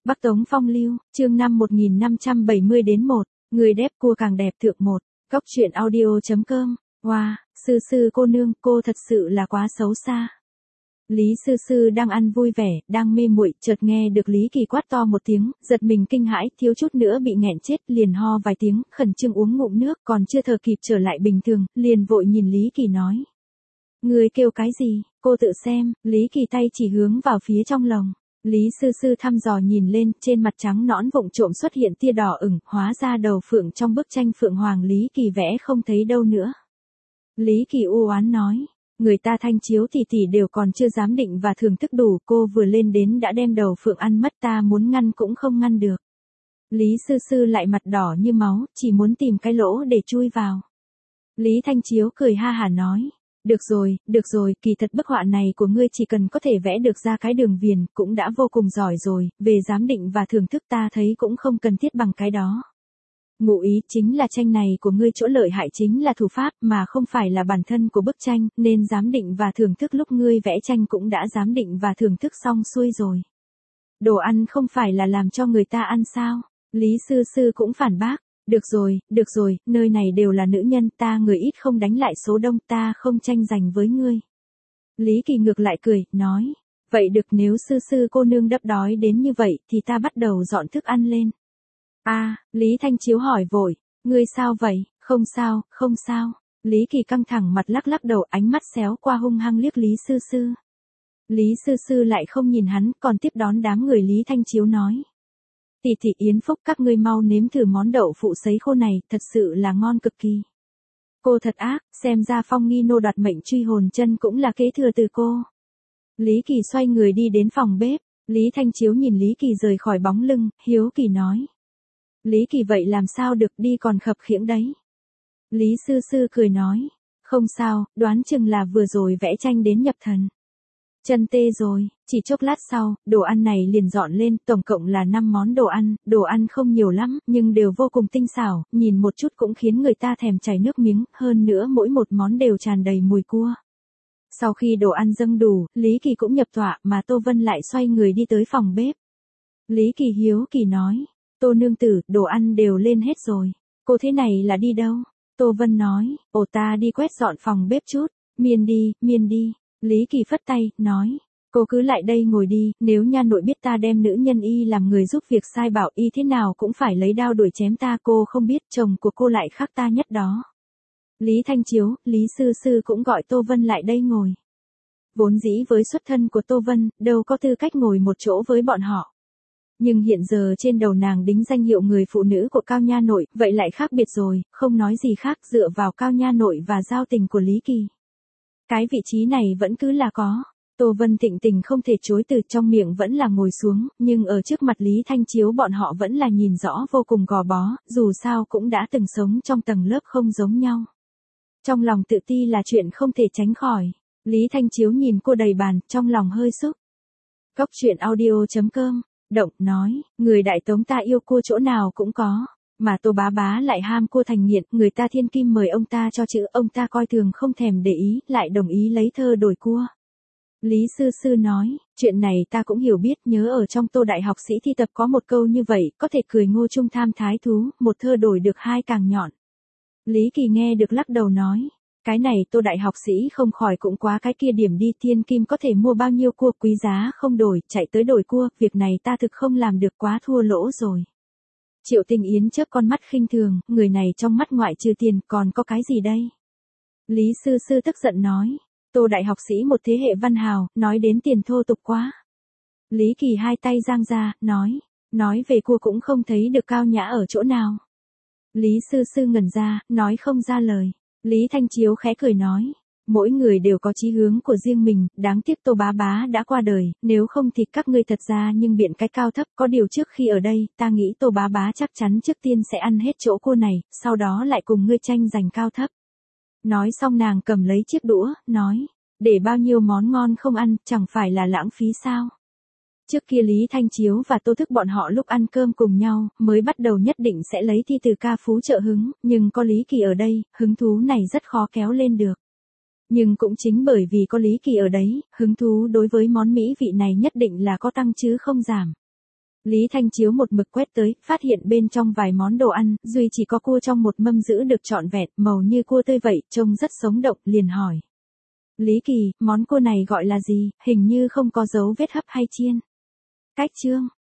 Bắc Tống Phong Lưu, chương 5 1570 đến 1, người đẹp cua càng đẹp thượng 1, góc truyện audio.com, wow, sư cô nương, cô thật sự là quá xấu xa. Lý sư đang ăn vui vẻ, đang mê muội, chợt nghe được Lý Kỳ quát to một tiếng, giật mình kinh hãi, thiếu chút nữa bị nghẹn chết, liền ho vài tiếng, khẩn trương uống ngụm nước, còn chưa thở kịp trở lại bình thường, liền vội nhìn Lý Kỳ nói. Người kêu cái gì, cô tự xem, Lý Kỳ tay chỉ hướng vào phía trong lồng. Lý sư thăm dò nhìn lên, trên mặt trắng nõn vụng trộm xuất hiện tia đỏ ửng, hóa ra đầu phượng trong bức tranh phượng hoàng Lý Kỳ vẽ không thấy đâu nữa. Lý Kỳ u oán nói, người ta thanh chiếu tỷ đều còn chưa dám định và thưởng thức đủ, cô vừa lên đến đã đem đầu phượng ăn mất, ta muốn ngăn cũng không ngăn được. Lý sư lại mặt đỏ như máu, chỉ muốn tìm cái lỗ để chui vào. Lý Thanh Chiếu cười ha hả nói. Được rồi, kỳ thật bức họa này của ngươi chỉ cần có thể vẽ được ra cái đường viền, cũng đã vô cùng giỏi rồi, về giám định và thưởng thức ta thấy cũng không cần thiết bằng cái đó. Ngụ ý chính là tranh này của ngươi chỗ lợi hại chính là thủ pháp mà không phải là bản thân của bức tranh, nên giám định và thưởng thức lúc ngươi vẽ tranh cũng đã giám định và thưởng thức xong xuôi rồi. Đồ ăn không phải là làm cho người ta ăn sao? Lý sư cũng phản bác. Được rồi, nơi này đều là nữ nhân, ta người ít không đánh lại số đông, ta không tranh giành với ngươi. Lý Kỳ ngược lại cười, nói, vậy được, nếu sư cô nương đắp đói đến như vậy, thì ta bắt đầu dọn thức ăn lên. Lý Thanh Chiếu hỏi vội, ngươi sao vậy, không sao. Lý Kỳ căng thẳng mặt lắc đầu, ánh mắt xéo qua hung hăng liếc Lý sư. Lý sư lại không nhìn hắn, còn tiếp đón đám người Lý Thanh Chiếu nói. Tỷ Yến Phúc, các ngươi mau nếm thử món đậu phụ sấy khô này, thật sự là ngon cực kỳ. Cô thật ác, xem ra Phong Nghi nô đoạt mệnh truy hồn chân cũng là kế thừa từ cô. Lý Kỳ xoay người đi đến phòng bếp, Lý Thanh Chiếu nhìn Lý Kỳ rời khỏi bóng lưng, hiếu kỳ nói. Lý Kỳ vậy làm sao được, đi còn khập khiễng đấy. Lý sư cười nói, không sao, đoán chừng là vừa rồi vẽ tranh đến nhập thần. Chân tê rồi, chỉ chốc lát sau, đồ ăn này liền dọn lên, tổng cộng là 5 món đồ ăn không nhiều lắm, nhưng đều vô cùng tinh xảo, nhìn một chút cũng khiến người ta thèm chảy nước miếng, hơn nữa mỗi một món đều tràn đầy mùi cua. Sau khi đồ ăn dâng đủ, Lý Kỳ cũng nhập tọa, mà Tô Vân lại xoay người đi tới phòng bếp. Lý Kỳ hiếu kỳ nói, Tô nương tử, đồ ăn đều lên hết rồi, cô thế này là đi đâu? Tô Vân nói, ta đi quét dọn phòng bếp chút, miên đi. Lý Kỳ phất tay, nói, cô cứ lại đây ngồi đi, nếu nha nội biết ta đem nữ nhân y làm người giúp việc sai bảo y thế nào cũng phải lấy đao đuổi chém ta, cô không biết chồng của cô lại khác ta nhất đó. Lý Thanh Chiếu, Lý sư cũng gọi Tô Vân lại đây ngồi. Vốn dĩ với xuất thân của Tô Vân, đâu có tư cách ngồi một chỗ với bọn họ. Nhưng hiện giờ trên đầu nàng đính danh hiệu người phụ nữ của Cao Nha Nội, vậy lại khác biệt rồi, không nói gì khác dựa vào Cao Nha Nội và giao tình của Lý Kỳ. Cái vị trí này vẫn cứ là có. Tô Vân thịnh tình không thể chối từ, trong miệng vẫn là ngồi xuống, nhưng ở trước mặt Lý Thanh Chiếu bọn họ vẫn là nhìn rõ vô cùng gò bó, dù sao cũng đã từng sống trong tầng lớp không giống nhau. Trong lòng tự ti là chuyện không thể tránh khỏi. Lý Thanh Chiếu nhìn cô đầy bàn, trong lòng hơi xúc. Góc truyện audio.com, Động nói, người Đại Tống ta yêu cô chỗ nào cũng có. Mà Tô Bá lại ham cô thành nghiện, người ta thiên kim mời ông ta cho chữ, ông ta coi thường không thèm để ý, lại đồng ý lấy thơ đổi cua. Lý sư nói, chuyện này ta cũng hiểu biết, nhớ ở trong Tô đại học sĩ thi tập có một câu như vậy, có thể cười ngô trung tham thái thú, một thơ đổi được 2 càng nhọn. Lý Kỳ nghe được lắc đầu nói, cái này Tô đại học sĩ không khỏi cũng quá cái kia điểm đi, thiên kim có thể mua bao nhiêu cua quý giá không đổi, chạy tới đổi cua, việc này ta thực không làm được, quá thua lỗ rồi. Triệu Tình Yến chớp con mắt khinh thường, người này trong mắt ngoại trừ tiền còn có cái gì đây? Lý sư tức giận nói, Tô đại học sĩ một thế hệ văn hào, nói đến tiền thô tục quá. Lý Kỳ hai tay giang ra, nói về cua cũng không thấy được cao nhã ở chỗ nào. Lý sư ngẩn ra, nói không ra lời. Lý Thanh Chiếu khẽ cười nói, mỗi người đều có chí hướng của riêng mình, đáng tiếc Tô Bá đã qua đời, nếu không thì các ngươi thật ra nhưng biện cái cao thấp, có điều trước khi ở đây, ta nghĩ Tô Bá chắc chắn trước tiên sẽ ăn hết chỗ cua này, sau đó lại cùng ngươi tranh giành cao thấp. Nói xong nàng cầm lấy chiếc đũa, nói, để bao nhiêu món ngon không ăn, chẳng phải là lãng phí sao? Trước kia Lý Thanh Chiếu và Tô Thức bọn họ lúc ăn cơm cùng nhau, mới bắt đầu nhất định sẽ lấy thi từ ca phú trợ hứng, nhưng có Lý Kỳ ở đây, hứng thú này rất khó kéo lên được. Nhưng cũng chính bởi vì có Lý Kỳ ở đấy, hứng thú đối với món mỹ vị này nhất định là có tăng chứ không giảm. Lý Thanh Chiếu một mực quét tới, phát hiện bên trong vài món đồ ăn, duy chỉ có cua trong một mâm giữ được trọn vẹn, màu như cua tươi vậy, trông rất sống động, liền hỏi. Lý Kỳ, món cua này gọi là gì, hình như không có dấu vết hấp hay chiên. Cách chương.